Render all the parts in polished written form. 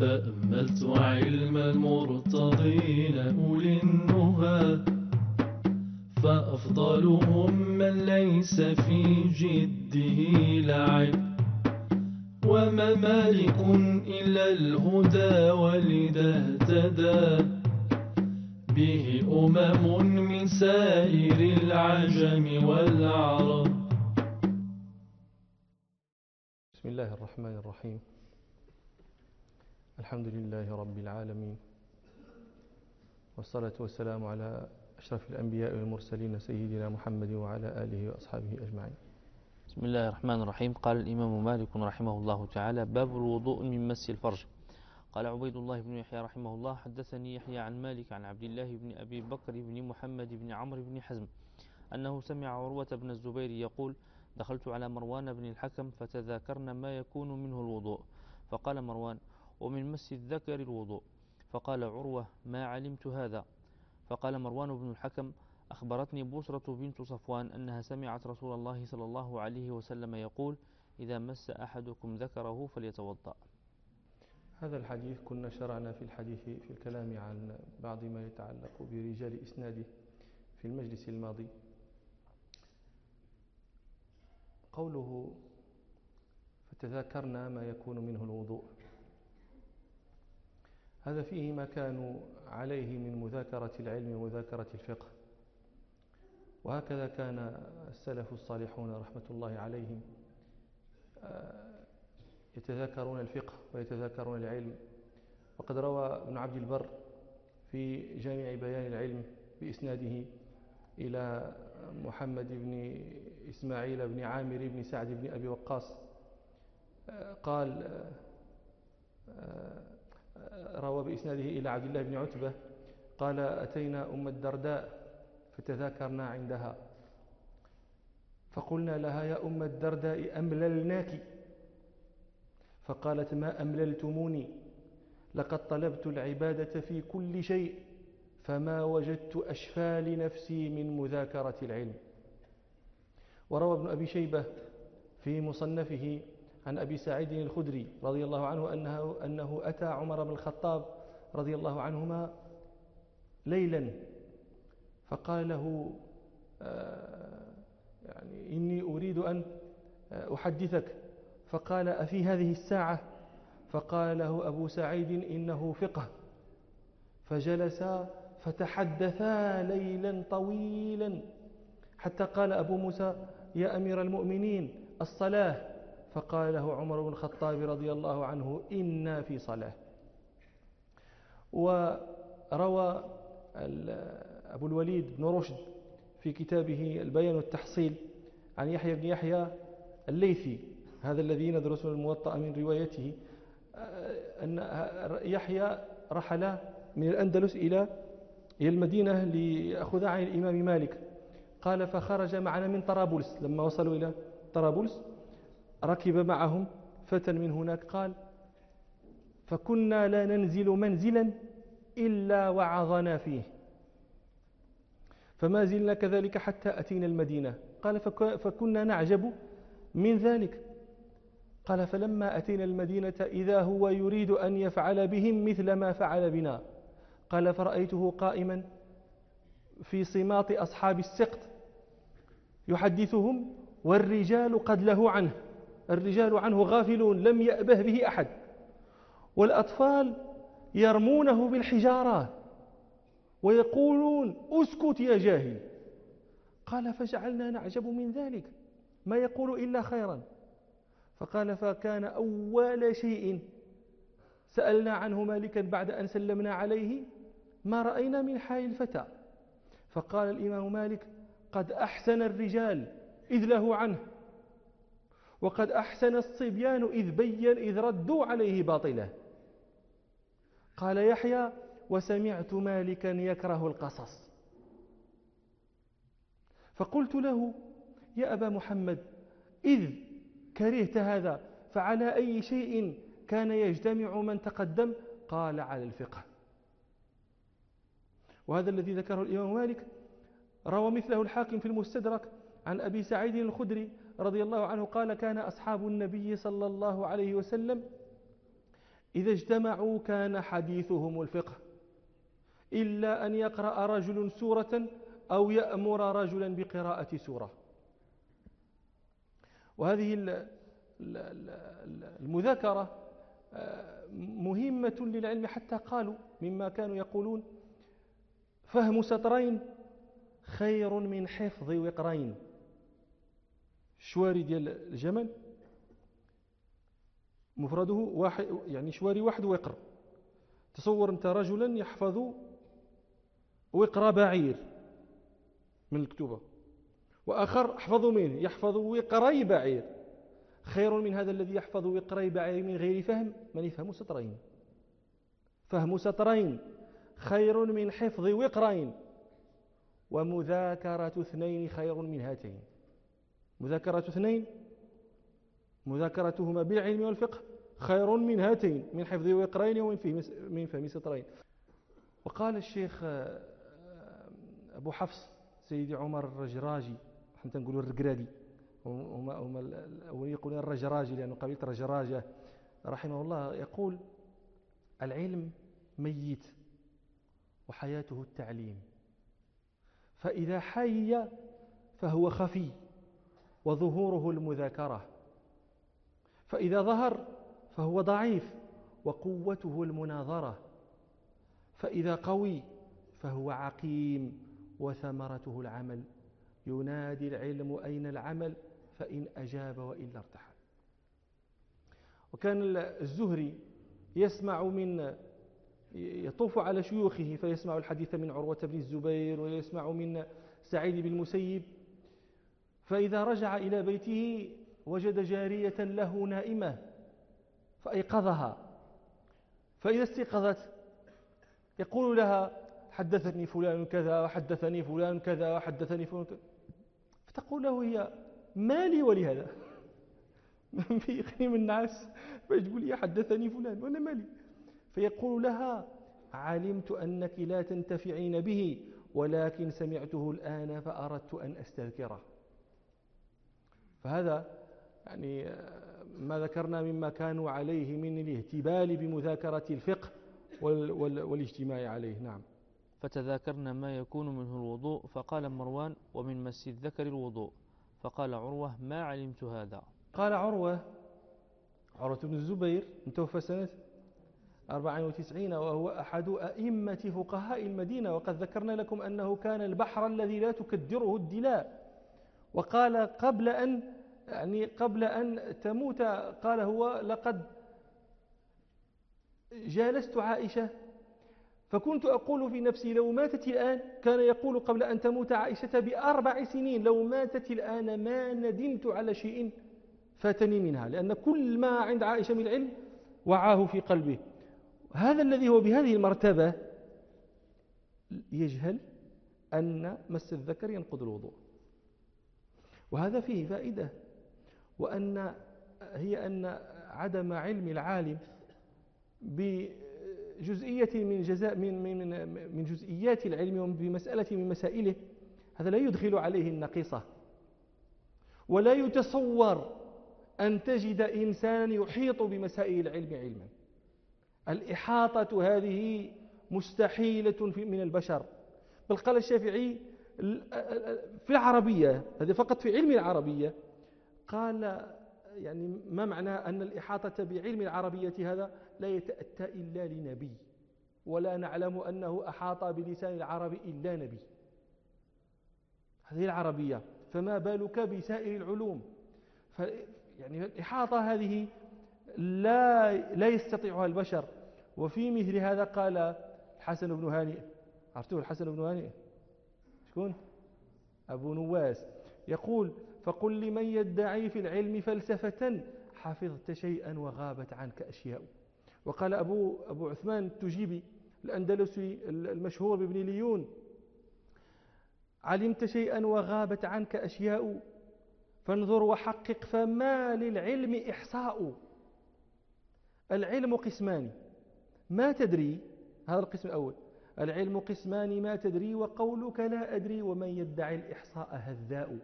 تأملت علم المرتضين أولي النهى، فأفضلهم من ليس في جده لعب، وما مالك إلا الهدى ولذا اهتدى به من سائر العجم والعرب. بسم الله الرحمن الرحيم. الحمد لله رب العالمين، والصلاة والسلام على أشرف الأنبياء والمرسلين سيدنا محمد وعلى آله وأصحابه أجمعين. بسم الله الرحمن الرحيم. قال الإمام مالك رحمه الله تعالى: باب الوضوء من مس الفرج. قال عبيد الله بن يحيى رحمه الله: حدثني يحيى عن مالك عن عبد الله بن أبي بكر بن محمد بن عمرو بن حزم أنه سمع عروة بن الزبير يقول: دخلت على مروان بن الحكم فتذاكرنا ما يكون منه الوضوء، فقال مروان: ومن مس الذكر الوضوء. فقال عروة: ما علمت هذا. فقال مروان بن الحكم: أخبرتني بصرة بنت صفوان أنها سمعت رسول الله صلى الله عليه وسلم يقول: إذا مس أحدكم ذكره فليتوضأ. هذا الحديث كنا شرعنا في الحديث في الكلام عن بعض ما يتعلق برجال إسناده في المجلس الماضي. قوله فتذاكرنا ما يكون منه الوضوء، هذا فيه ما كانوا عليه من مذاكرة العلم ومذاكرة الفقه، وهكذا كان السلف الصالحون رحمة الله عليهم يتذاكرون الفقه ويتذاكرون العلم. وقد روى ابن عبد البر في جامع بيان العلم بإسناده إلى محمد بن إسماعيل بن عامر بن سعد بن أبي وقاص قال روى بإسناده إلى عبد الله بن عتبة قال: أتينا أم الدرداء فتذاكرنا عندها، فقلنا لها: يا أم الدرداء أمللناك؟ فقالت: ما أمللتموني، لقد طلبت العبادة في كل شيء، فما وجدت أشفى لنفسي من مذاكرة العلم. وروى ابن أبي شيبة في مصنفه عن أبي سعيد الخدري رضي الله عنه أنه أتى عمر بن الخطاب رضي الله عنهما ليلا فقال له: يعني إني أريد أن أحدثك. فقال: أفي هذه الساعة؟ فقال له أبو سعيد: إنه فقه. فجلس فتحدثا ليلا طويلا حتى قال أبو موسى: يا أمير المؤمنين الصلاة. فقال له عمر بن الخطاب رضي الله عنه: إنا في صلاة. وروى أبو الوليد بن رشد في كتابه البيان والتحصيل عن يحيى بن يحيى الليثي، هذا الذي ندرس الموطأ من روايته، أن يحيى رحل من الأندلس إلى المدينة ليأخذ عن الإمام مالك. قال: فخرج معنا من طرابلس، لما وصلوا إلى طرابلس ركب معهم فتى من هناك. قال: فكنا لا ننزل منزلا إلا وعظنا فيه، فما زلنا كذلك حتى أتينا المدينة. قال: فكنا نعجب من ذلك. قال: فلما أتينا المدينة إذا هو يريد أن يفعل بهم مثل ما فعل بنا. قال: فرأيته قائما في صماط أصحاب السقط يحدثهم، والرجال قد له عنه، الرجال عنه غافلون لم يأبه به أحد، والأطفال يرمونه بالحجارات ويقولون: اسكت يا جاهل. قال: فجعلنا نعجب من ذلك، ما يقول إلا خيرا. فقال: فكان أول شيء سألنا عنه مالكا بعد أن سلمنا عليه: ما رأينا من حال الفتى؟ فقال الإمام مالك: قد أحسن الرجال إذ له عنه، وقد أحسن الصبيان إذ ردوا عليه باطله. قال يحيى: وسمعت مالكا يكره القصص. فقلت له: يا أبا محمد، إذ كرهت هذا فعلى أي شيء كان يجتمع من تقدم؟ قال: على الفقه. وهذا الذي ذكره الإمام مالك روى مثله الحاكم في المستدرك عن أبي سعيد الخدري رضي الله عنه قال: كان أصحاب النبي صلى الله عليه وسلم إذا اجتمعوا كان حديثهم الفقه، إلا أن يقرأ رجل سورة أو يأمر رجلا بقراءة سورة. وهذه المذاكرة مهمة للعلم، حتى قالوا مما كانوا يقولون: فهم سطرين خير من حفظ وقرين. الشواري ديال الجمل مفرده واحد، يعني شواري واحد وقر. تصور أنت رجلا يحفظ وقر بعير من الكتوبة، وآخر أحفظ منه يحفظ وقري بعير، خير من هذا الذي يحفظ وقري بعير من غير فهم، من يفهم سطرين. فهم سطرين خير من حفظ وقرين، ومذاكرة اثنين خير من هاتين. مذاكرة اثنين، مذاكرتهما بالعلم والفقه، خير من هاتين، من حفظ وقرين ومن فهم سطرين. وقال الشيخ أبو حفص سيدي عمر الرجراجي، حتى نقولوا الرقرادي، هم يقولون الرجراجي لأنه قبيلة رجراجة، رحمه الله، يقول: العلم ميت وحياته التعليم، فإذا حي فهو خفي وظهوره المذاكرة، فإذا ظهر فهو ضعيف وقوته المناظرة، فإذا قوي فهو عقيم وثمرته العمل. ينادي العلم أين العمل، فإن أجاب وإلا ارتحل. وكان الزهري يطوف على شيوخه فيسمع الحديث من عروة بن الزبير ويسمع من سعيد بن المسيب، فإذا رجع إلى بيته وجد جارية له نائمة فأيقظها، فإذا استيقظت يقول لها: حدثني فلان كذا وحدثني فلان كذا وحدثني فلان كذا. فتقول له هي: ما لي ولهذا؟ من في من الناس فيقول لي حدثني فلان وأنا مالي. فيقول لها: علمت أنك لا تنتفعين به، ولكن سمعته الآن فأردت أن أستذكره. فهذا يعني ما ذكرنا مما كانوا عليه من الاهتبال بمذاكرة الفقه والاجتماع عليه. نعم. فتذاكرنا ما يكون منه الوضوء، فقال مروان: ومن مس الذكر الوضوء. فقال عروة: ما علمت هذا. قال عروة بن الزبير متوفى سنة 94، وهو أحد أئمة فقهاء المدينة، وقد ذكرنا لكم أنه كان البحر الذي لا تكدره الدلاء. وقال قبل أن تموت، قال هو: لقد جالست عائشة فكنت أقول في نفسي لو ماتت الآن، كان يقول قبل أن تموت عائشة ب4 سنين: لو ماتت الآن ما ندمت على شيء فاتني منها، لأن كل ما عند عائشة من العلم وعاه في قلبه. هذا الذي هو بهذه المرتبة يجهل أن مس الذكر ينقض الوضوء. وهذا فيه فائدة، وأن أن عدم علم العالم بجزئية من جزئيات العلم وبمسألة من مسائله، هذا لا يدخل عليه النقيصة. ولا يتصور أن تجد إنسانا يحيط بمسائل العلم علما. الإحاطة هذه مستحيلة من البشر. بل قال الشافعي في العربية، هذا فقط في علم العربية، قال يعني ما معنى أن الإحاطة بعلم العربية هذا لا يتأتى إلا لنبي، ولا نعلم أنه أحاط بلسان العرب إلا نبي. هذه العربية، فما بالك بسائر العلوم؟ يعني الإحاطة هذه لا يستطيعها البشر. وفي مثل هذا قال الحسن بن هانئ، عرفتوه الحسن بن هانئ؟ شكون؟ أبو نواس، يقول: فقل لمن يدعي في العلم فلسفة حفظت شيئا وغابت عنك أشياء. وقال أبو عثمان التجيبي الأندلسي المشهور بابن ليون: علمت شيئا وغابت عنك أشياء، فانظر وحقق فما للعلم إحصاء. العلم قسمان ما تدري، هذا القسم الأول. العلم قسمان ما تدري، وقولك لا أدري، ومن يدعي الإحصاء هذاء.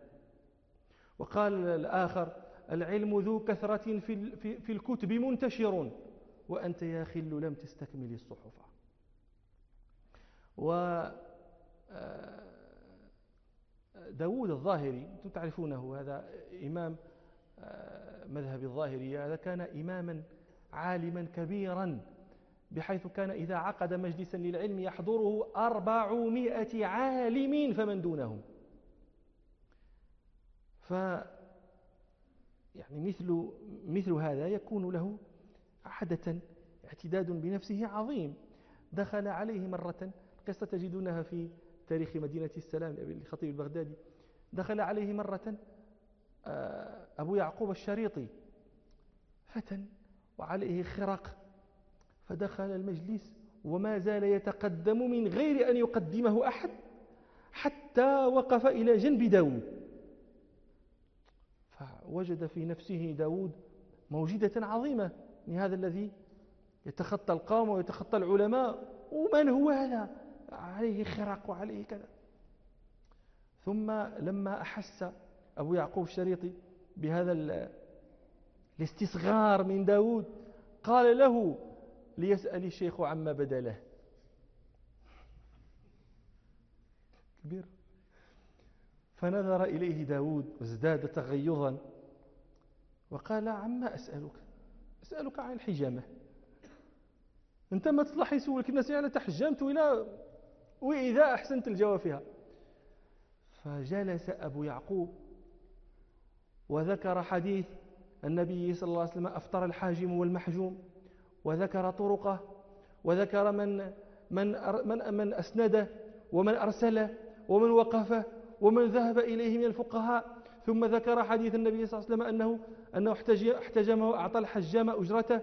وقال الآخر: العلم ذو كثرة في الكتب منتشر، وأنت يا خل لم تستكمل الصحف. و داود الظاهري أنتم تعرفونه، هذا إمام مذهب الظاهرية، هذا كان إماما عالما كبيرا، بحيث كان إذا عقد مجلسا للعلم يحضره 400 عالم فمن دونهم. يعني مثل هذا يكون له عادة اعتداد بنفسه عظيم. دخل عليه مرة، قصة تجدونها في تاريخ مدينة السلام للخطيب البغدادي، دخل عليه مرة أبو يعقوب الشريطي فتى وعليه خرق، فدخل المجلس وما زال يتقدم من غير أن يقدمه أحد حتى وقف إلى جنب داود، فوجد في نفسه داود موجدة عظيمة من هذا الذي يتخطى القوم ويتخطى العلماء، ومن هو هذا عليه خرق وعليه كذا. ثم لما أحس أبو يعقوب الشريطي بهذا الاستصغار من داود قال له ليسأل الشيخ عما بدا له. كبير. فنظر إليه داود وازداد تغيظا وقال عما أسألك عن الحجامة، أنت ما تصلح يسولك الناس يعني تحجمت وإذا أحسنت الجواب فيها. فجلس أبو يعقوب وذكر حديث النبي صلى الله عليه وسلم أفطر الحاجم والمحجوم، وذكر طرقه، وذكر من أسنده ومن أرسله ومن وقفه ومن ذهب إليه من الفقهاء، ثم ذكر حديث النبي صلى الله عليه وسلم أنه احتجمه وأعطى الحجام أجرته،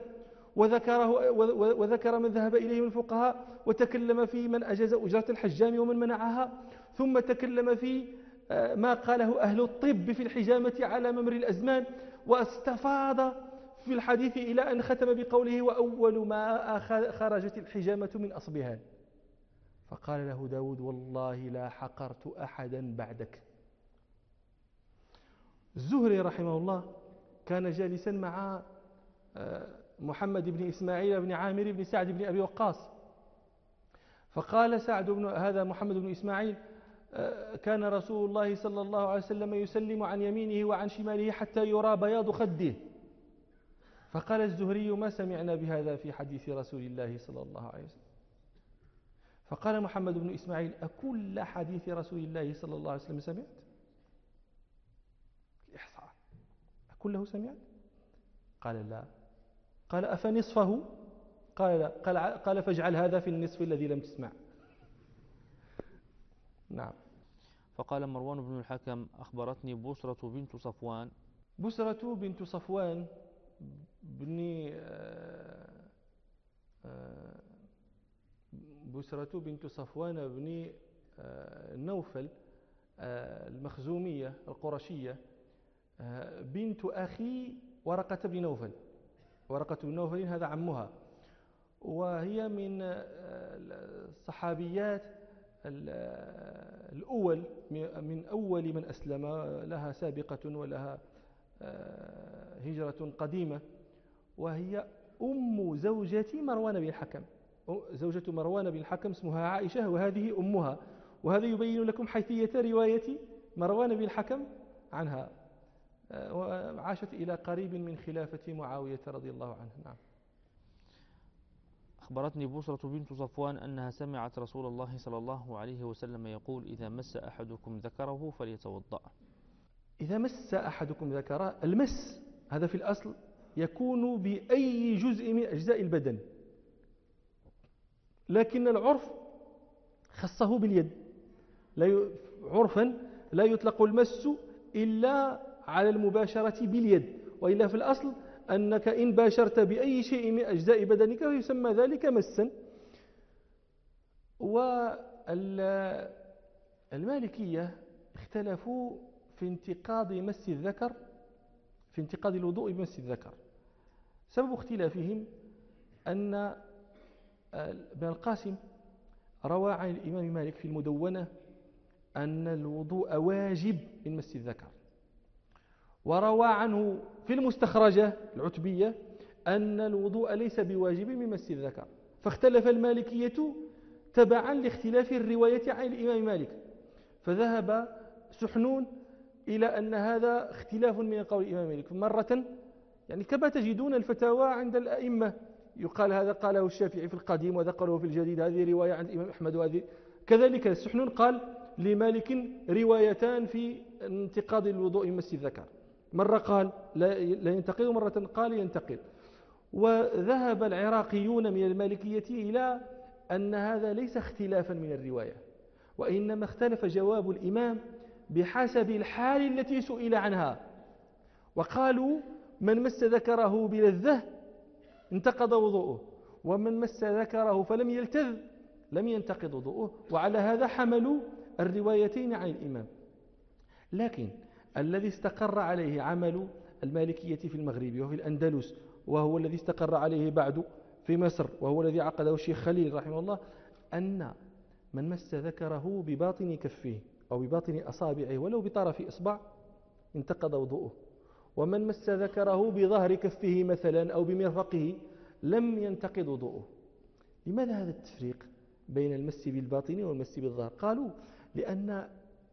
وذكر من ذهب إليه من الفقهاء، وتكلم في من أجاز أجرة الحجام ومن منعها، ثم تكلم في ما قاله أهل الطب في الحجامة على ممر الأزمان، واستفاض في الحديث إلى أن ختم بقوله وأول ما خرجت الحجامة من أصبهان. فقال له داود والله لا حقرت أحدا بعدك. الزهري رحمه الله كان جالسا مع محمد بن إسماعيل بن عامر بن سعد بن أبي وقاص، فقال سعد بن هذا محمد بن إسماعيل كان رسول الله صلى الله عليه وسلم يسلم عن يمينه وعن شماله حتى يرى بياض خده. فقال الزهري ما سمعنا بهذا في حديث رسول الله صلى الله عليه وسلم. فقال محمد بن إسماعيل أكل حديث رسول الله صلى الله عليه وسلم سمعت؟ الإحصاء أكله سمعت؟ قال لا. قال أفنصفه؟ قال لا. قال فاجعل هذا في النصف الذي لم تسمع. نعم. فقال مروان بن الحكم أخبرتني بصرة بنت صفوان. بصرة بنت صفوان بصرة بنت صفوان بن نوفل المخزومية القرشية، بنت أخي ورقة بن نوفل. ورقة بن نوفل هذا عمها، وهي من الصحابيات الأول من أول من أسلم، لها سابقة ولها هجرة قديمة، وهي أم زوجة مروان بن الحكم. زوجة مروان بن الحكم اسمها عائشة وهذه أمها، وهذا يبين لكم حيثية رواية مروان بن الحكم عنها، وعاشت إلى قريب من خلافة معاوية رضي الله عنه. نعم. أخبرتني بصرة بنت صفوان أنها سمعت رسول الله صلى الله عليه وسلم يقول إذا مس أحدكم ذكره فليتوضأ. إذا مس أحدكم ذكره، المس هذا في الأصل يكون بأي جزء من أجزاء البدن، لكن العرف خصه باليد. عرفا لا يطلق المس إلا على المباشرة باليد، وإلا في الأصل أنك إن باشرت بأي شيء من أجزاء بدنك يسمى ذلك مسا. والمالكية اختلفوا في انتقاض مس الذكر، في انتقاض الوضوء بمس الذكر. سبب اختلافهم أن ابن القاسم روى عن الإمام مالك في المدونة أن الوضوء واجب من مس الذكر، وروى عنه في المستخرجة العتبية أن الوضوء ليس بواجب من مس الذكر، فاختلف المالكية تبعا لاختلاف الرواية عن الإمام مالك، فذهب سحنون إلى أن هذا اختلاف من قول الإمام مالك مرة، يعني كما تجدون الفتاوى عند الأئمة يقال هذا قاله الشافعي في القديم وهذا قاله في الجديد، هذه رواية عند الإمام أحمد، وهذه كذلك سحنون قال لمالك روايتان في انتقاض الوضوء من مس الذكر، مرة قال لا ينتقض ومرة قال ينتقض. وذهب العراقيون من المالكية إلى أن هذا ليس اختلافا من الرواية، وإنما اختلف جواب الإمام بحسب الحال التي سئل عنها، وقالوا من مس ذكره بلذة انتقض وضوءه، ومن مس ذكره فلم يلتذ لم ينتقض وضوءه، وعلى هذا حملوا الروايتين عن الإمام. لكن الذي استقر عليه عمل المالكية في المغرب وفي الأندلس، وهو الذي استقر عليه بعد في مصر، وهو الذي عقده الشيخ خليل رحمه الله، أن من مس ذكره بباطن كفه أو بباطن أصابعه ولو بطرف إصبع انتقض وضوءه، ومن مس ذكره بظهر كفه مثلا أو بمرفقه لم ينتقض وضوءه. لماذا هذا التفريق بين المس بالباطن والمس بالظهر؟ قالوا لأن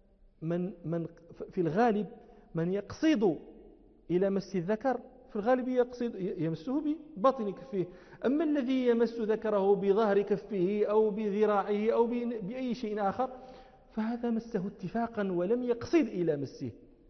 من في الغالب من يقصد إلى مس الذكر في الغالب يمسه بباطن كفه، أما الذي يمس ذكره بظهر كفه أو بذراعه أو بأي شيء آخر فهذا مسه اتفاقا ولم يقصد إلى مسه.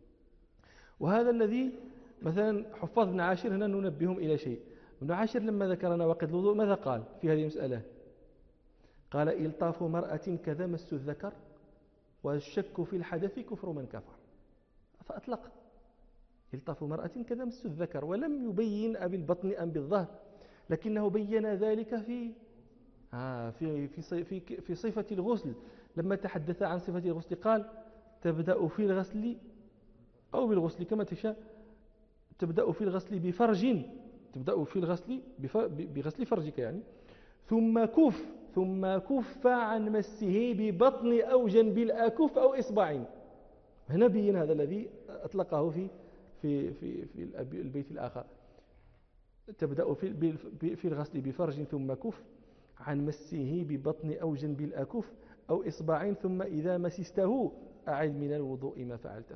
وهذا الذي مثلا حفاظ بن عاشر هنا ننبههم إلى شيء. ابن عاشر لما ذكر نواقض الوضوء ماذا قال في هذه المسألة؟ قال إلطاف مرأة كذا مس الذكر والشك في الحدث كفر من كفر، فأطلق إلطاف مرأة كذا مس الذكر، ولم يبين أبي البطن أم بالظهر، لكنه بين ذلك في صفة الغسل. لما تحدث عن صفة الغسل قال تبدأ في الغسل أو بالغسل كما تشاء، تبدأ في الغسل بفرج، تبدأ في الغسل بغسل فرجك يعني، ثم كف عن مسه ببطن أو جنب الأكف أو إصبع. هنا بين هذا الذي أطلقه في البيت الآخر، تبدأ في الغسل بفرج ثم كف عن مسه ببطن أو جنب الأكف أو إصبع، ثم إذا مسسته أعد من الوضوء ما فعلته.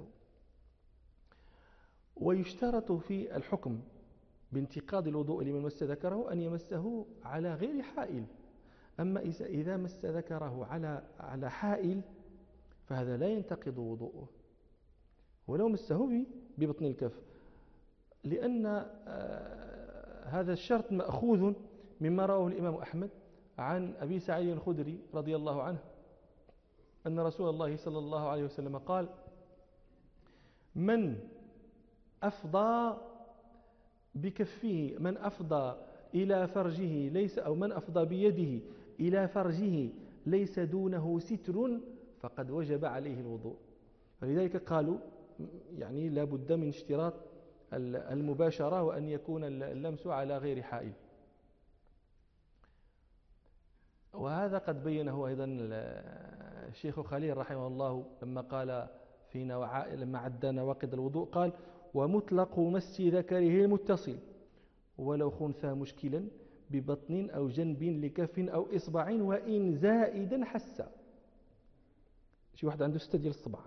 ويشترط في الحكم بانتقاض الوضوء لمن مس ذكره أن يمسه على غير حائل، أما إذا مس ذكره على حائل فهذا لا ينتقض وضوءه ولو مسه ببطن الكف، لأن هذا الشرط مأخوذ مما رواه الإمام أحمد عن أبي سعيد الخدري رضي الله عنه أن رسول الله صلى الله عليه وسلم قال من أفضى بكفه، من أفضى إلى فرجه ليس، أو من أفضى بيده إلى فرجه ليس دونه ستر فقد وجب عليه الوضوء. فلذلك قالوا يعني لا بد من اشتراط المباشرة وأن يكون اللمس على غير حائل. وهذا قد بينه أيضا الشيخ خليل رحمه الله لما قال لما عد نواقض الوضوء قال ومطلق مس ذكره المتصل ولو خنثى مشكلا ببطن أو جنب لكف أو إصبع وإن زائدا حسا. شي واحد عنده 6 ديال الصبع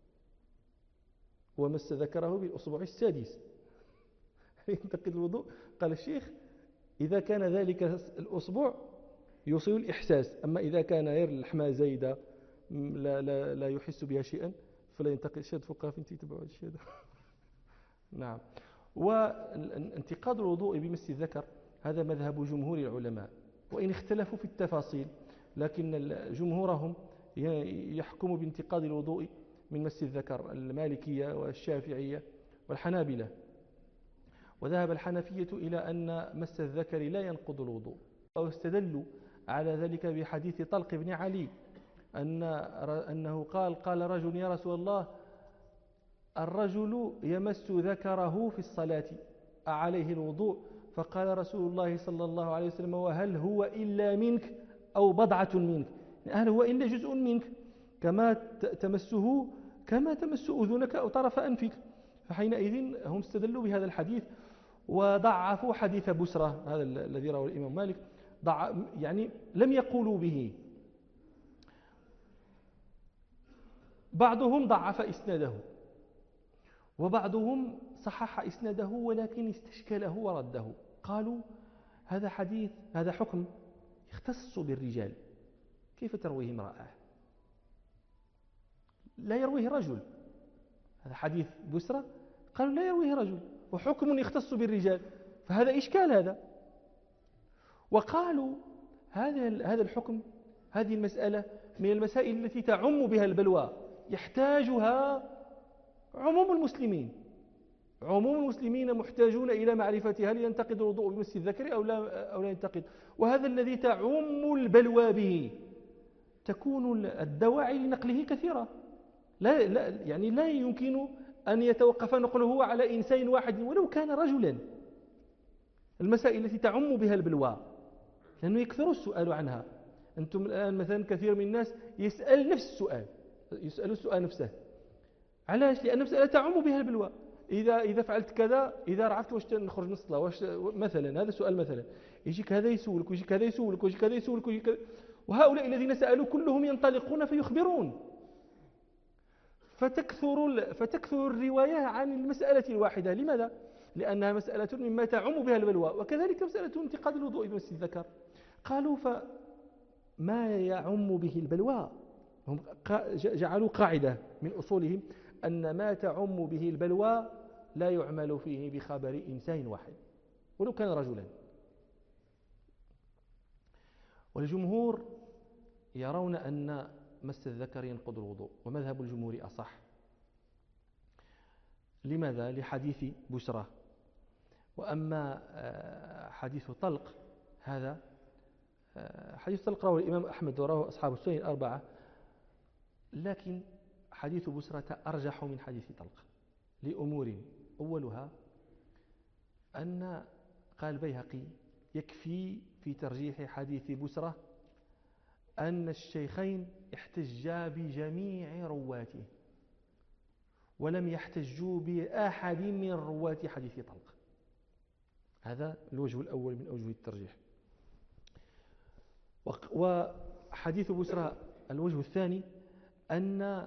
ومس ذكره بالأصبع السادس ينتقد الوضوء. قال الشيخ إذا كان ذلك الأصبع يوصل الإحساس، أما إذا كان غير اللحمة زايدة لا يحس بها شيئا فلا ينتقد. شاد فقهاء فين تتبعوا هذا الشيء. نعم. وانتقاد الوضوء بمس الذكر هذا مذهب جمهور العلماء، وإن اختلفوا في التفاصيل لكن جمهورهم يحكم بانتقاد الوضوء من مس الذكر، المالكية والشافعية والحنابلة. وذهب الحنفية إلى أن مس الذكر لا ينقض الوضوء، أو استدلوا على ذلك بحديث طلق بن علي أنه قال رجل يا رسول الله الرجل يمس ذكره في الصلاة أعليه الوضوء؟ فقال رسول الله صلى الله عليه وسلم وهل هو إلا منك أو بضعة منك، هل هو إلا جزء منك كما تمسه كما تمس أذنك أو طرف أنفك. فحينئذ هم استدلوا بهذا الحديث وضعفوا حديث بسرة هذا الذي رواه الإمام مالك، يعني لم يقولوا به. بعضهم ضعف إسناده وبعضهم صحح إسناده ولكن استشكله ورده. قالوا هذا حديث، هذا حكم يختص بالرجال، كيف ترويه امرأة؟ لا يرويه رجل. هذا حديث بسرة قالوا لا يرويه رجل وحكم يختص بالرجال، فهذا إشكال هذا. وقالوا هذا الحكم، هذه المسألة من المسائل التي تعم بها البلوى، يحتاجها عموم المسلمين. عموم المسلمين محتاجون إلى معرفة هل ينتقد الوضوء بمس الذكر أو لا ينتقد. وهذا الذي تعم البلوى به تكون الدواعي لنقله كثيرة، يعني لا يمكن أن يتوقف نقله على إنسان واحد ولو كان رجلا. المسائل التي تعم بها البلوى لأنه يكثر السؤال عنها. أنتم الآن مثلا كثير من الناس يسأل نفس السؤال، يسأل السؤال نفسه. علاش؟ لأن المسألة تعم بها البلوى. إذا فعلت كذا، إذا رعفت واش نخرج من الصلاة، واش مثلا، هذا السؤال مثلا، يجيك هذا يسولك ويجيك هذا يسولك ويجيك هذا يسولك ويجيك هذا. وهؤلاء الذين سألوا كلهم ينطلقون فيخبرون، فتكثر الرواية عن المسألة الواحدة. لماذا؟ لأنها مسألة مما تعم بها البلوى. وكذلك مسألة انتقاد الوضوء بمس الذكر. قالوا فما يعم به البلوى، هم جعلوا قاعدة من أصولهم أن ما تعم به البلوى لا يعمل فيه بخبر إنسان واحد ولو كان رجلا. والجمهور يرون أن مس الذكر ينقض الوضوء، ومذهب الجمهور أصح. لماذا؟ لحديث بشرى. وأما حديث طلق، هذا حديث طلق رواه الإمام أحمد ورواه أصحاب السنن الأربعة، لكن حديث بسرة أرجح من حديث طلق لأمور. أولها أن قال البيهقي يكفي في ترجيح حديث بسرة أن الشيخين احتجا بجميع رواته ولم يحتجوا بأحد من رواة حديث طلق. هذا الوجه الأول من أوجه الترجيح. وحديث بسرة الوجه الثاني أن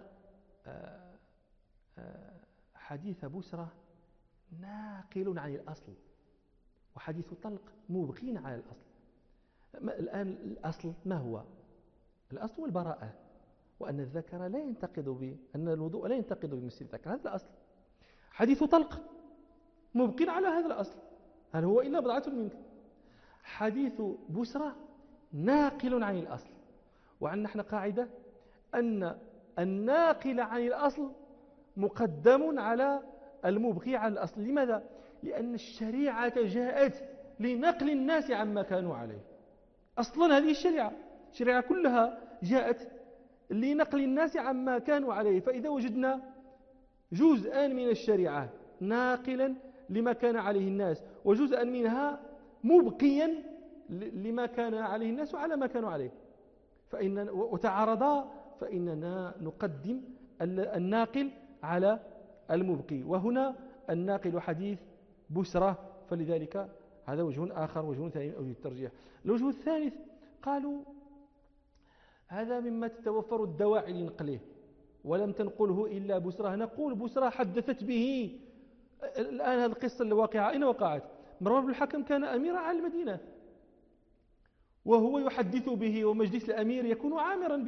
حديث بسرة ناقل عن الأصل وحديث طلق مبقين على الأصل. الآن الأصل ما هو؟ الأصل هو البراءة، وأن الذكر لا ينتقد أن الوضوء لا ينتقد بمس الذكر، هذا الأصل. حديث طلق مبقين على هذا الأصل، هل هو إلا بضعة منك. حديث بسرة ناقل عن الأصل، وعندنا نحن قاعدة أن الناقل عن الأصل مقدم على المبقي على الأصل. لماذا؟ لأن الشريعة جاءت لنقل الناس عما كانوا عليه. أصلا هذه الشريعة كلها جاءت لنقل الناس عما كانوا عليه. فإذا وجدنا جزءا من الشريعة ناقلا لما كان عليه الناس وجزءا منها مبقيا لما كان عليه الناس وعلى ما كانوا عليه، وتعارضا، فإننا نقدم الناقل على المبقي. وهنا الناقل حديث بسرة، فلذلك هذا وجه آخر، وجه ثاني من أوجه الترجيح. الوجه الثالث قالوا هذا مما تتوفر الدواعي لنقله ولم تنقله إلا بسرة. نقول بسرة حدثت به. الآن هذه القصة الواقعة أين وقعت؟ مروان بن الحكم كان أميرا على المدينة وهو يحدث به، ومجلس الأمير يكون عامرا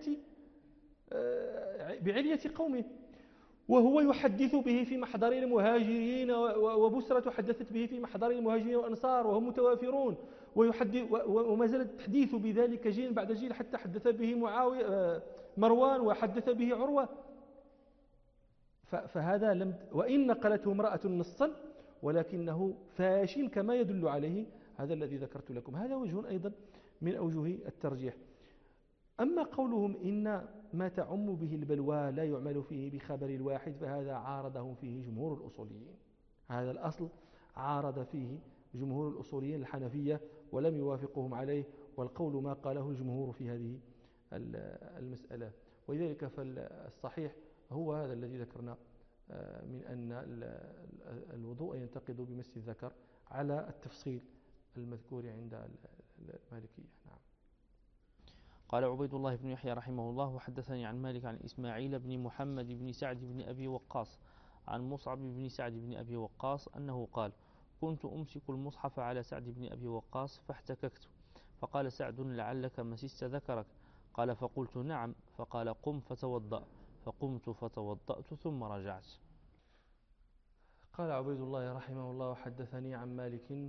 بعلية قومه، وهو يحدث به في محضر المهاجرين، وبسرة حدثت به في محضر المهاجرين والأنصار وهم متوافرون، وما زال التحديث بذلك جيل بعد جيل حتى حدث به مروان وحدث به عروة. فهذا وإن نقلته امرأة نصا ولكنه فاشل كما يدل عليه هذا الذي ذكرت لكم. هذا وجه أيضا من أوجه الترجيح. أما قولهم إن ما تعم به البلوى لا يعمل فيه بخبر الواحد، فهذا عارضهم فيه جمهور الأصوليين. هذا الأصل عارض فيه جمهور الأصوليين الحنفية ولم يوافقهم عليه، والقول ما قاله الجمهور في هذه المسألة. ولذلك فالصحيح هو هذا الذي ذكرنا من أن الوضوء ينتقض بمس الذكر على التفصيل المذكور عند المالكية. نعم. قال عبيد الله بن يحيى رحمه الله وحدثني عن مالك عن إسماعيل بن محمد بن سعد بن أبي وقاص عن مصعب بن سعد بن أبي وقاص أنه قال كنت أمسك المصحف على سعد بن أبي وقاص فاحتككت فقال سعد لعلك مسست ذكرك قال فقلت نعم فقال قم فتوضأ فقمت فتوضأت ثم رجعت. قال عبيد الله رحمه الله وحدثني عن مالك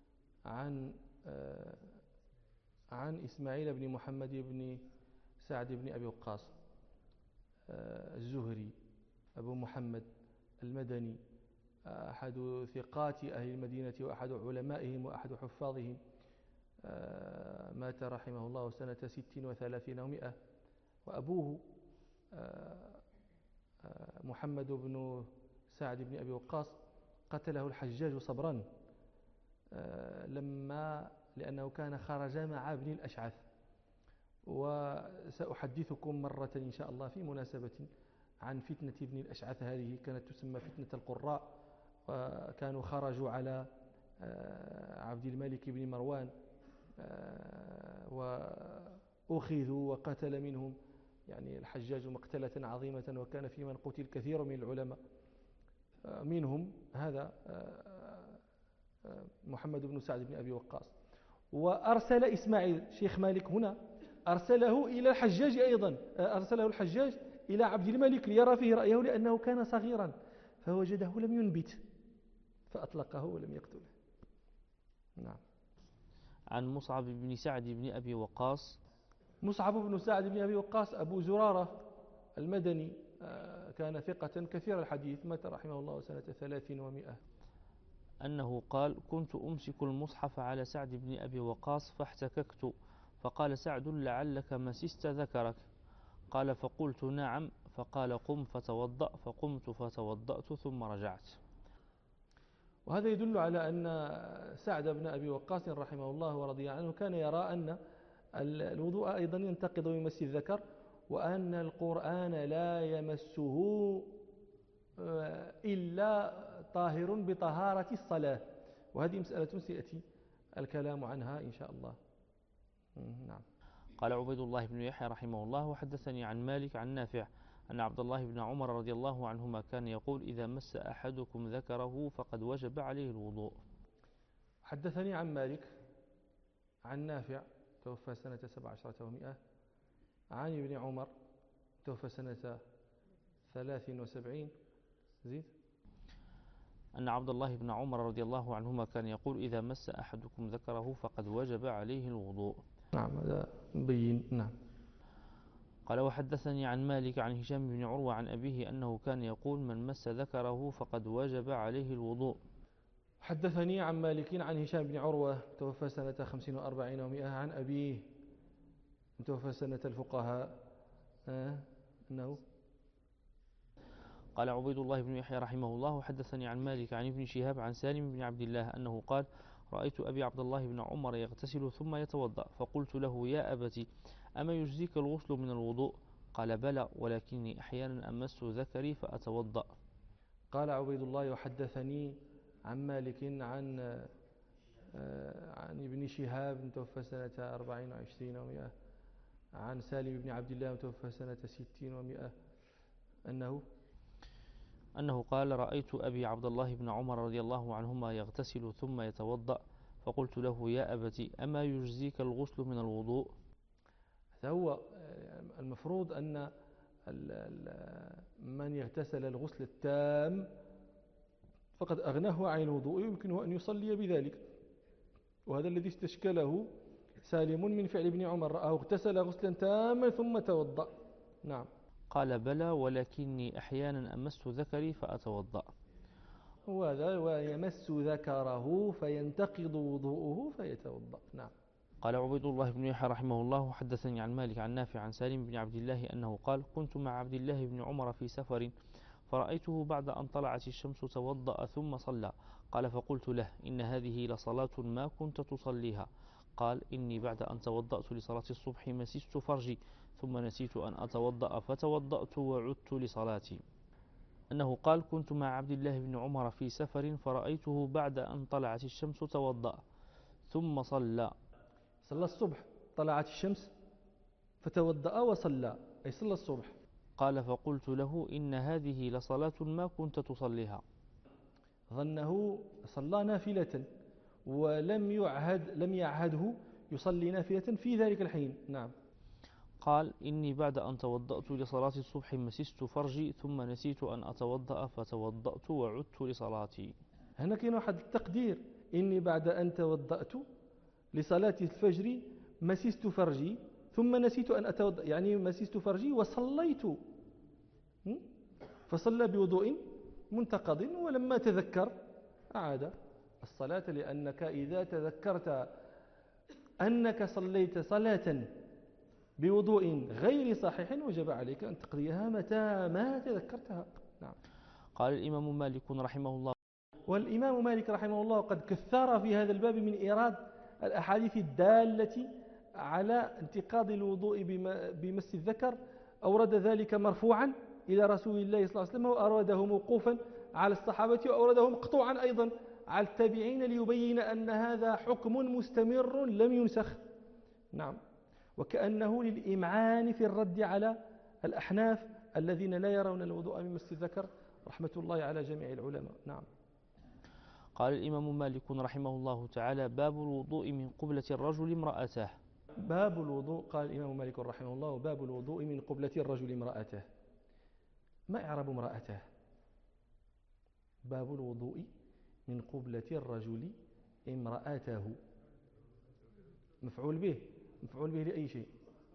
عن إسماعيل بن محمد بن سعد بن أبي وقاص الزهري أبو محمد المدني أحد ثقات أهل المدينة وأحد علمائهم وأحد حفاظهم، مات رحمه الله سنة 36 و100. وأبوه محمد بن سعد بن أبي وقاص قتله الحجاج صبرا لأنه كان خرج مع ابن الأشعث. وسأحدثكم مرة إن شاء الله في مناسبة عن فتنة ابن الأشعث، هذه كانت تسمى فتنة القراء، وكانوا خرجوا على عبد الملك بن مروان وأخذوا وقتل منهم يعني الحجاج مقتلة عظيمة، وكان في من قتل كثير من العلماء، منهم هذا محمد بن سعد بن أبي وقاص. وأرسل إسماعيل شيخ مالك هنا أرسله إلى الحجاج أيضا، أرسله الحجاج إلى عبد الملك ليرى فيه رأيه، لأنه كان صغيرا فوجده لم ينبت فأطلقه ولم يقتله. نعم. عن مصعب بن سعد بن أبي وقاص. مصعب بن سعد بن أبي وقاص أبو زرارة المدني، كان ثقة كثير الحديث، مات رحمه الله سنة 30 و100. أنه قال كنت أمسك المصحف على سعد بن أبي وقاص فاحتككت فقال سعد لعلك مسست ذكرك قال فقلت نعم فقال قم فتوضأ فقمت فتوضأت ثم رجعت. وهذا يدل على أن سعد بن أبي وقاص رحمه الله ورضي عنه كان يرى أن الوضوء أيضا ينتقض بمس الذكر، وأن القرآن لا يمسه إلا طاهر بطهارة الصلاة، وهذه مسألة سيأتي الكلام عنها إن شاء الله. نعم. قال عبيد الله بن يحيى رحمه الله وحدثني عن مالك عن نافع أن عبد الله بن عمر رضي الله عنهما كان يقول إذا مس أحدكم ذكره فقد وجب عليه الوضوء. حدثني عن مالك عن نافع توفى سنة 17 و100، عن ابن عمر توفى سنة 73 زيد، أن عبد الله بن عمر رضي الله عنهما كان يقول إذا مس أحدكم ذكره فقد وجب عليه الوضوء. نعم هذا مبين. نعم. قال وحدثني عن مالك عن هشام بن عروة عن أبيه أنه كان يقول من مس ذكره فقد وجب عليه الوضوء. حدثني عن مالك عن هشام بن عروة توفى سنة 45 و100، عن أبيه توفى سنة الفقهاء أنه قال عبيد الله بن يحيى رحمه الله وحدثني عن مالك عن ابن شهاب عن سالم بن عبد الله أنه قال رأيت أبي عبد الله بن عمر يغتسل ثم يتوضأ فقلت له يا أبتي أما يجزيك الغسل من الوضوء؟ قال بلى ولكني أحيانا أمس ذكري فأتوضأ. قال عبيد الله وحدثني عن مالك عن ابن شهاب توفى سنة 24 و100، عن سالم بن عبد الله توفى سنة 60 و100 أنه قال رأيت أبي عبد الله بن عمر رضي الله عنهما يغتسل ثم يتوضأ فقلت له يا أبتي أما يجزيك الغسل من الوضوء؟ هو المفروض أن من يغتسل الغسل التام فقد أغناه عن الوضوء يمكنه أن يصلي بذلك، وهذا الذي استشكله سالم من فعل ابن عمر، رآه اغتسل غسلا تاما ثم توضأ. نعم. قال بلى ولكني أحيانا أمس ذكري فأتوضأ. وهذا ويمس ذكره فينتقض وضوءه فيتوضأ. نعم. قال عبيد الله بن يحيى رحمه الله وحدثني عن مالك عن نافع عن سالم بن عبد الله أنه قال كنت مع عبد الله بن عمر في سفر فرأيته بعد أن طلعت الشمس توضأ ثم صلى. قال فقلت له إن هذه لصلاة ما كنت تصليها. قال إني بعد أن توضأت لصلاة الصبح مسست فرجي ثم نسيت أن أتوضأ فتوضأت وعدت لصلاتي. أنه قال كنت مع عبد الله بن عمر في سفر فرأيته بعد أن طلعت الشمس توضأ ثم صلى الصبح، طلعت الشمس فتوضأ وصلى، أي صلى الصبح. قال فقلت له إن هذه لصلاة ما كنت تصليها. ظنه صلى نافلة ولم يعهده يصلي نافلة في ذلك الحين. نعم. قال إني بعد أن توضأت لصلاة الصبح مسست فرجي ثم نسيت أن أتوضأ فتوضأت وعدت لصلاتي. هنا كاين واحد التقدير، إني بعد أن توضأت لصلاة الفجر مسست فرجي ثم نسيت أن أتوضأ، يعني مسست فرجي وصليت، فصلى بوضوء منتقض ولما تذكر أعاد الصلاة، لأنك إذا تذكرت أنك صليت صلاة بوضوء غير صحيح وجب عليك أن تقضيها متى ما تذكرتها. نعم. قال الإمام مالك رحمه الله. والإمام مالك رحمه الله قد كثر في هذا الباب من إيراد الأحاديث الدالة على انتقاض الوضوء بمس الذكر. أورد ذلك مرفوعا إلى رسول الله صلى الله عليه وسلم، وأورده موقوفا على الصحابة، وأورده مقطوعا أيضا على التابعين ليبين أن هذا حكم مستمر لم ينسخ. نعم. وكأنه للإمعان في الرد على الأحناف الذين لا يرون الوضوء من مس الذكر، رحمة الله على جميع العلماء. نعم. قال الإمام مالك رحمه الله تعالى باب الوضوء من قبلة الرجل امرأته. باب الوضوء، قال الإمام مالك رحمه الله باب الوضوء من قبلة الرجل امرأته. ما إعراب امرأته؟ باب الوضوء من قبلة الرجل امرأته، مفعول به، مفعول به لأي شيء،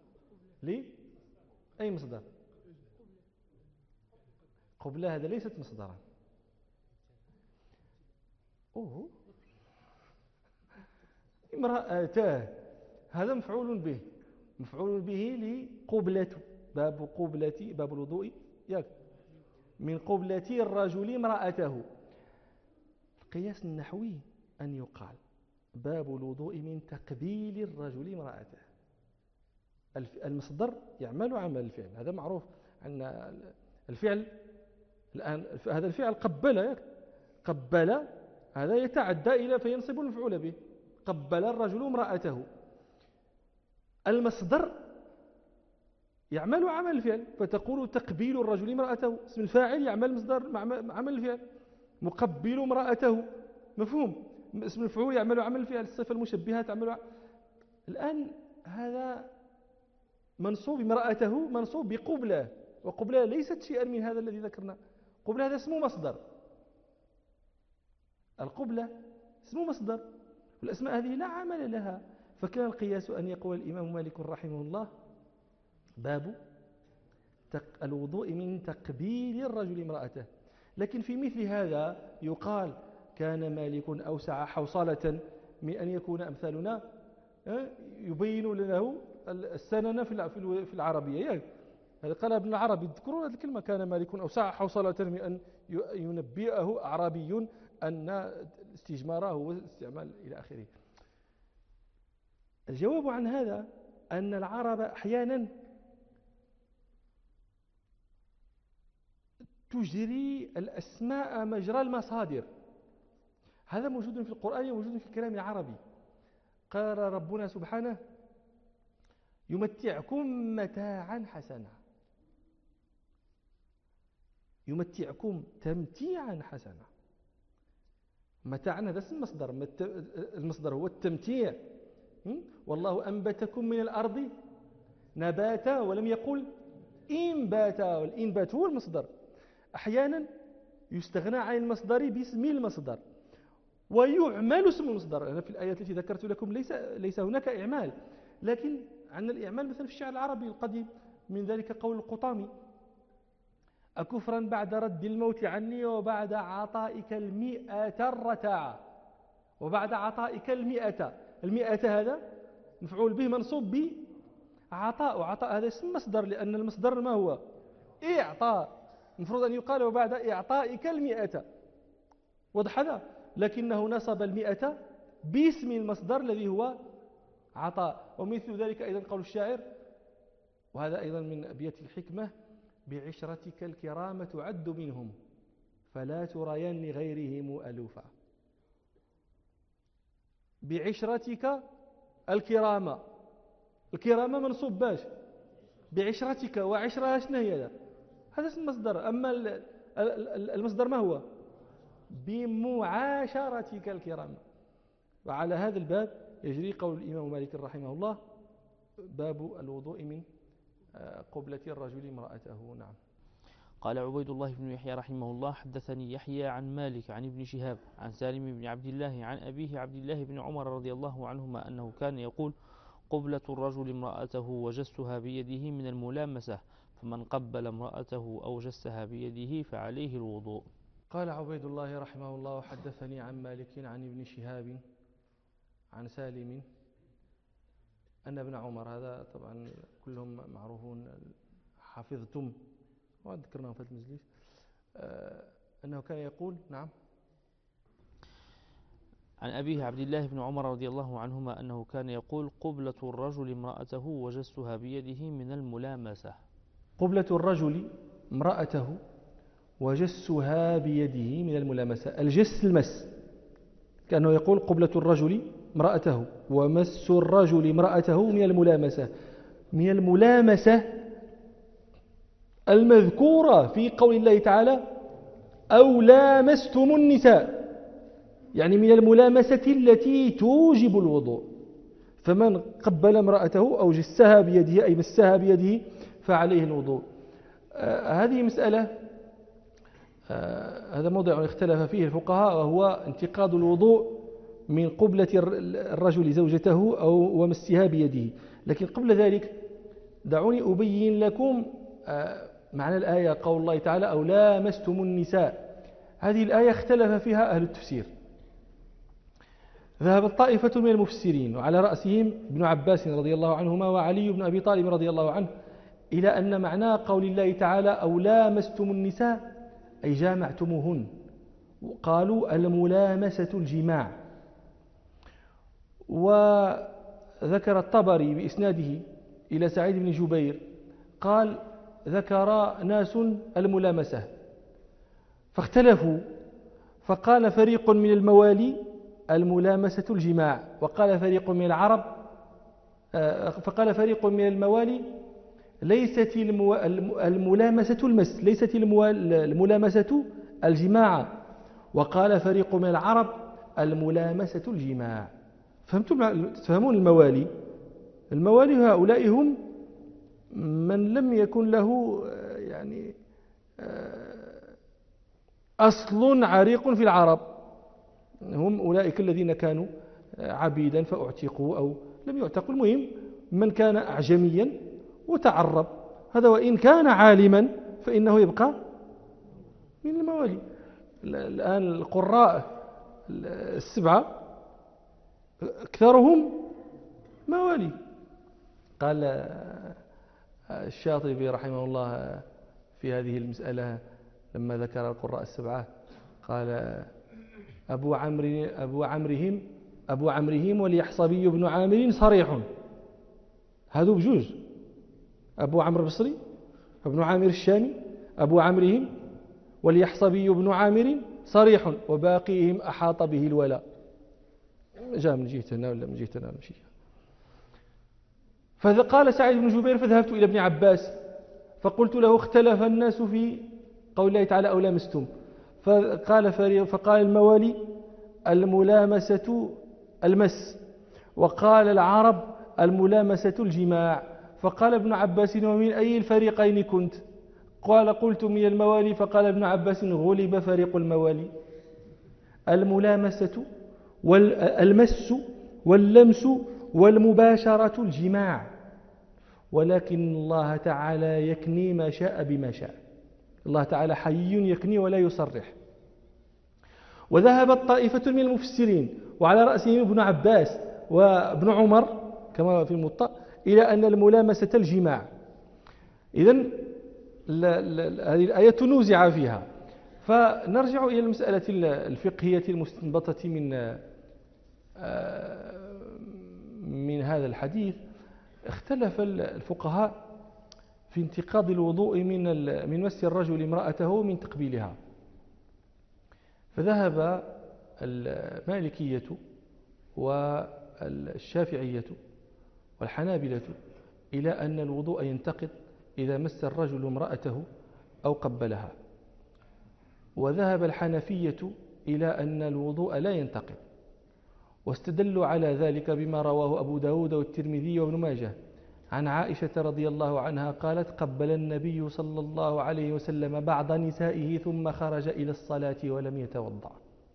لأي مصدر. قبلة هذا ليست مصدرا. امرأته هذا مفعول به، مفعول به لقبلة. باب قبلة، باب الوضوء من قبلة الرجل امرأته. القياس النحوي أن يقال باب الوضوء من تقبيل الرجل امرأته. المصدر يعمل عمل الفعل، هذا معروف أن الفعل الآن، هذا الفعل قبل هذا يتعدى إلى فينصب المفعول به. قبل الرجل امرأته، المصدر يعمل عمل الفعل، فتقول تقبيل الرجل امرأته، اسم الفاعل يعمل مصدر عمل الفعل. مقبل امرأته، مفهوم. اسم المفعول يعمل عمل الفعل، الصفة المشبهة تعمل الآن هذا منصوب، امرأته منصوب بقبلة، وقبلة ليست شيئا من هذا الذي ذكرنا. قبلة هذا اسمه مصدر، القبلة اسمه مصدر، والأسماء هذه لا عمل لها. فكان القياس أن يقول الإمام مالك رحمه الله باب الوضوء من تقبيل الرجل امرأته. لكن في مثل هذا يقال كان مالك أوسع حوصلة من أن يكون أمثالنا يبين له السنن في العربية. هذا قال ابن العربي، تذكرون هذه الكلمة، كان مالك أوسع حوصلة من أن ينبئه أعرابي أن الاستجمار هو الاستعمال إلى آخره. الجواب عن هذا أن العرب أحيانا تجري الأسماء مجرى المصادر. هذا موجود في القرآن وموجود في الكلام العربي. قال ربنا سبحانه يمتعكم متاعا حسنا، يمتعكم تمتيعا حسنا. متاعا هذا اسم مصدر، المصدر هو التمتيع. والله أنبتكم من الأرض نباتا، ولم يقل إنباتا، والإنبات هو المصدر. أحيانا يستغنى عن المصدر باسم المصدر ويعمل اسم المصدر. أنا في الآيات التي ذكرت لكم ليس هناك إعمال، لكن عندنا الإعمال مثلا في الشعر العربي القديم، من ذلك قول القطامي: أكفرا بعد رد الموت عني وبعد عطائك المئة الرتاع. وبعد عطائك المئة هذا مفعول به منصوب بعطاء، وعطاء هذا اسم مصدر، لأن المصدر ما هو؟ إعطاء. المفروض أن يقال وبعد إعطائك المئة، وضح هذا، لكنه نصب المئة باسم المصدر الذي هو عطاء. ومثل ذلك أيضا قول الشاعر، وهذا أيضا من أبيات الحكمة: بعشرتك الكرام تعد منهم فلا ترين لغيرهم ألوفا. بعشرتك الكرام، الكرام منصوب باش بعشرتك، وعشرة شنو هي؟ هذا اسم المصدر. أما المصدر ما هو؟ بمعاشرتك الكرام. وعلى هذا الباب يجري قول الإمام مالك رحمه الله: باب الوضوء من قبلة الرجل امرأته. نعم. قال عبيد الله بن يحيى رحمه الله: حدثني يحيى عن مالك عن ابن شهاب عن سالم بن عبد الله عن أبيه عبد الله بن عمر رضي الله عنهما أنه كان يقول: قبلة الرجل امرأته وجسها بيده من الملامسة، فمن قبل امرأته أو جسها بيده فعليه الوضوء. قال عبيد الله رحمه الله: حدثني عن مالك عن ابن شهاب عن سالم أن ابن عمر، هذا طبعا كلهم معروفون حفظتم وذكرناهم في المجلس، أنه كان يقول: نعم. عن أبيه عبد الله بن عمر رضي الله عنهما أنه كان يقول: قبلة الرجل امرأته وجسها بيده من الملامسة. قبلة الرجل امرأته وجسها بيده من الملامسة. الجس المس، كأنه يقول: قبلة الرجل امرأته ومس الرجل امرأته من الملامسة. من الملامسة المذكورة في قول الله تعالى: أو لامستم النساء، يعني من الملامسة التي توجب الوضوء. فمن قبل امرأته أو جسها بيده أي مسها بيده فعليه الوضوء. هذه مسألة، هذا موضع اختلف فيه الفقهاء، وهو انتقاد الوضوء من قبلة الرجل زوجته أو ومسها بيده. لكن قبل ذلك دعوني أبين لكم معنى الآية. قول الله تعالى: أو لامستم النساء، هذه الآية اختلف فيها أهل التفسير. ذهبت طائفة من المفسرين وعلى رأسهم ابن عباس رضي الله عنهما وعلي بن أبي طالب رضي الله عنه إلى أن معنى قول الله تعالى: أو لامستم النساء أي جامعتموهن. قالوا: الملامسة الجماع. وذكر الطبري بإسناده إلى سعيد بن جبير قال: ذكر ناس الملامسة فاختلفوا، فقال فريق من الموالي: الملامسة الجماع. وقال فريق من العرب، فقال فريق من الموالي: ليست الملامسة المس، ليست الملامسة الجماع. وقال فريق من العرب: الملامسة الجماع. تفهمون الموالي؟ الموالي هؤلاء هم من لم يكن له يعني أصل عريق في العرب، هم أولئك الذين كانوا عبيدا فأعتقوا أو لم يعتقوا. المهم من كان أعجميا وتعرب، هذا وإن كان عالما فإنه يبقى من الموالي. الآن القراء السبعة أكثرهم موالي. قال الشاطبي رحمه الله في هذه المسألة لما ذكر القراء السبعة قال: أبو عمرهم واليحصبي بن عامر صريح. هذو بجوج: أبو عمرو البصري، ابن عامر الشامي، أبو عمرهم واليحصبي بن عامر صريح، وباقيهم أحاط به الولاء. جاء من جهتنا ولا من جهتنا نمشي. فقال سعيد بن جبير: فذهبت إلى ابن عباس فقلت له: اختلف الناس في قول الله تعالى: أو لامستم. فقال الموالي: الملامسة المس. وقال العرب: الملامسة الجماع. فقال ابن عباس: ومن أي الفريقين كنت؟ قال: قلت من الموالي. فقال ابن عباس: غلب فريق الموالي. الملامسة والمس واللمس والمباشرة الجماع، ولكن الله تعالى يكني ما شاء بما شاء. الله تعالى حي يكني ولا يصرح. وذهبت طائفة من المفسرين وعلى رأسهم ابن عباس وابن عمر كما في الموطأ إلى أن الملامسة الجماع. إذن هذه الآية نوزع فيها. فنرجع إلى المسألة الفقهية المستنبطة من هذا الحديث. اختلف الفقهاء في انتقاض الوضوء من مس الرجل امرأته من تقبيلها. فذهب المالكية والشافعية والحنابلة إلى أن الوضوء ينتقض إذا مس الرجل امرأته أو قبلها، وذهب الحنفية إلى أن الوضوء لا ينتقض، واستدلوا على ذلك بما رواه أبو داود والترمذي وابن ماجه عن عائشة رضي الله عنها قالت: قبل النبي صلى الله عليه وسلم بعض نسائه ثم خرج إلى الصلاة ولم يتوضأ.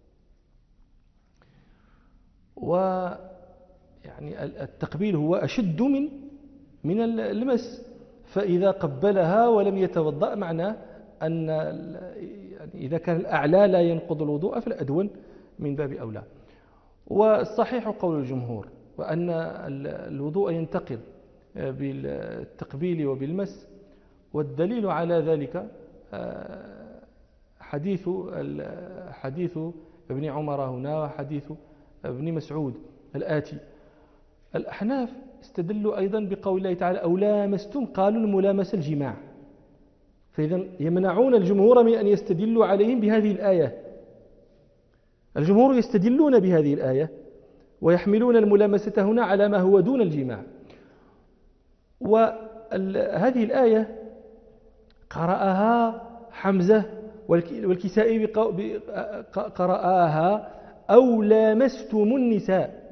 ويعني التقبيل هو أشد من المس، فإذا قبلها ولم يتوضأ معناه أن يعني إذا كان الأعلى لا ينقض الوضوء فالأدون من باب أولى. والصحيح قول الجمهور وأن الوضوء ينتقض بالتقبيل وبالمس، والدليل على ذلك حديث ابن عمر هنا وحديث ابن مسعود الآتي. الأحناف استدلوا أيضا بقول الله تعالى: أو لامستم، قالوا الملامسة الجماع، فإذا يمنعون الجمهور من أن يستدلوا عليهم بهذه الآية. الجمهور يستدلون بهذه الآية ويحملون الملامسة هنا على ما هو دون الجماع. وهذه الآية قرأها حمزة والكسائي قرأها أو لامستم النساء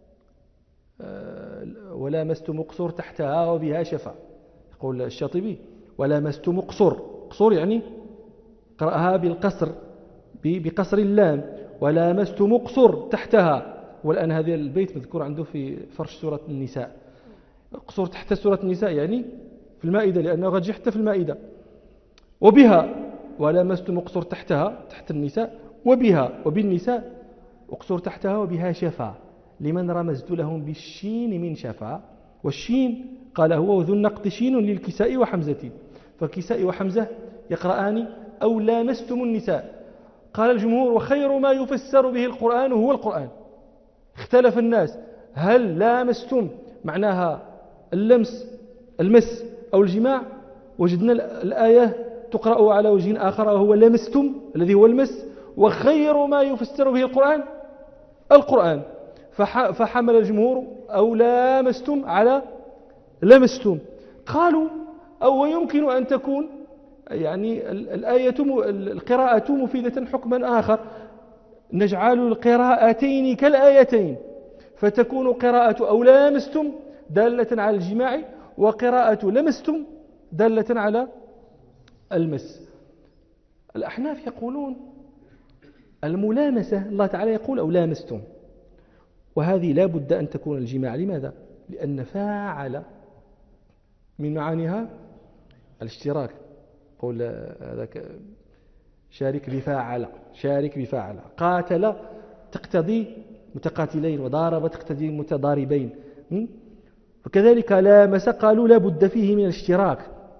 ولامستم اقصر تحتها وبها شفا، يقول الشاطبي ولامستم اقصر يعني قرأها بالقصر بقصر اللام، ولامستم اقصر تحتها. والآن هذا البيت مذكور عنده في فرش سورة النساء، اقصر تحت سورة النساء يعني في المائدة، لأنه قد جاء حتى في المائدة. وبها ولامستم اقصر تحتها تحت النساء، وبها وبالنساء اقصر تحتها وبها شفا لمن رمزت لهم بالشين من شفا. والشين قال هو ذو النقط شين للكساء وحمزة، فالكساء وحمزة يقرآن أو لامستم النساء. قال الجمهور: وخير ما يفسر به القرآن هو القرآن. اختلف الناس هل لامستم معناها المس أو الجماع، وجدنا الآية تقرأ على وجه آخر وهو لمستم الذي هو المس، وخير ما يفسر به القرآن. فحمل الجمهور أو لامستم على لمستم. قالوا أو يمكن أن تكون يعني القراءة مفيدة حكما آخر، نجعل القراءتين كالآيتين، فتكون قراءة أو لامستم دالة على الجماع، وقراءة لمستم دالة على المس. الأحناف يقولون الملامسة الله تعالى يقول أو لامستم، وهذه لا بد أن تكون الجماع. لماذا؟ لأن فاعل من معانيها الاشتراك. قول هذاك شارك بفاعل، قاتل تقتضي متقاتلين، وضارب تقتضي متضاربين، وكذلك لامس قالوا لا بد فيه من الاشتراك.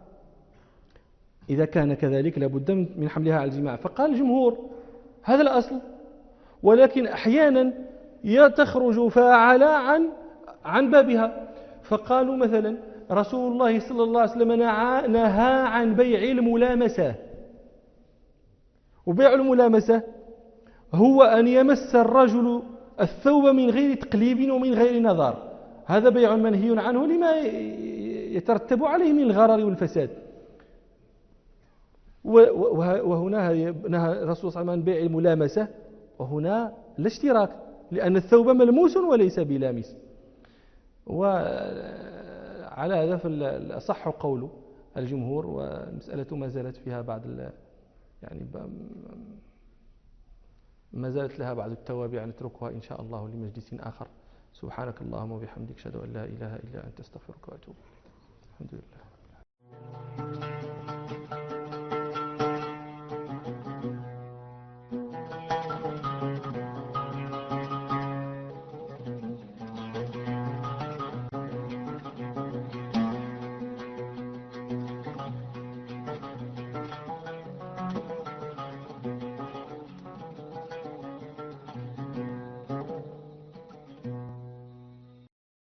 إذا كان كذلك لا بد من حملها على الجماع. فقال الجمهور هذا الأصل، ولكن أحيانا تخرج فاعل عن بابها. فقالوا مثلا رسول الله صلى الله عليه وسلم نهى عن بيع الملامسة، وبيع الملامسة هو أن يمس الرجل الثوب من غير تقليب ومن غير نظر. هذا بيع منهي عنه لما يترتب عليه من الغرر والفساد. وهنا نهى الرسول صلى الله عليه وسلم عن بيع الملامسة، وهنا الاشتراك، لأن الثوب ملموس وليس بلامس. وعلى هذا فالأصح قول الجمهور، والمسألة ما زالت فيها بعض يعني ما زالت لها بعض التوابع، نتركها إن شاء الله لمجلس آخر. سبحانك اللهم وبحمدك، أشهد أن لا إله إلا أنت، أستغفرك وأتوب إليك. الحمد لله.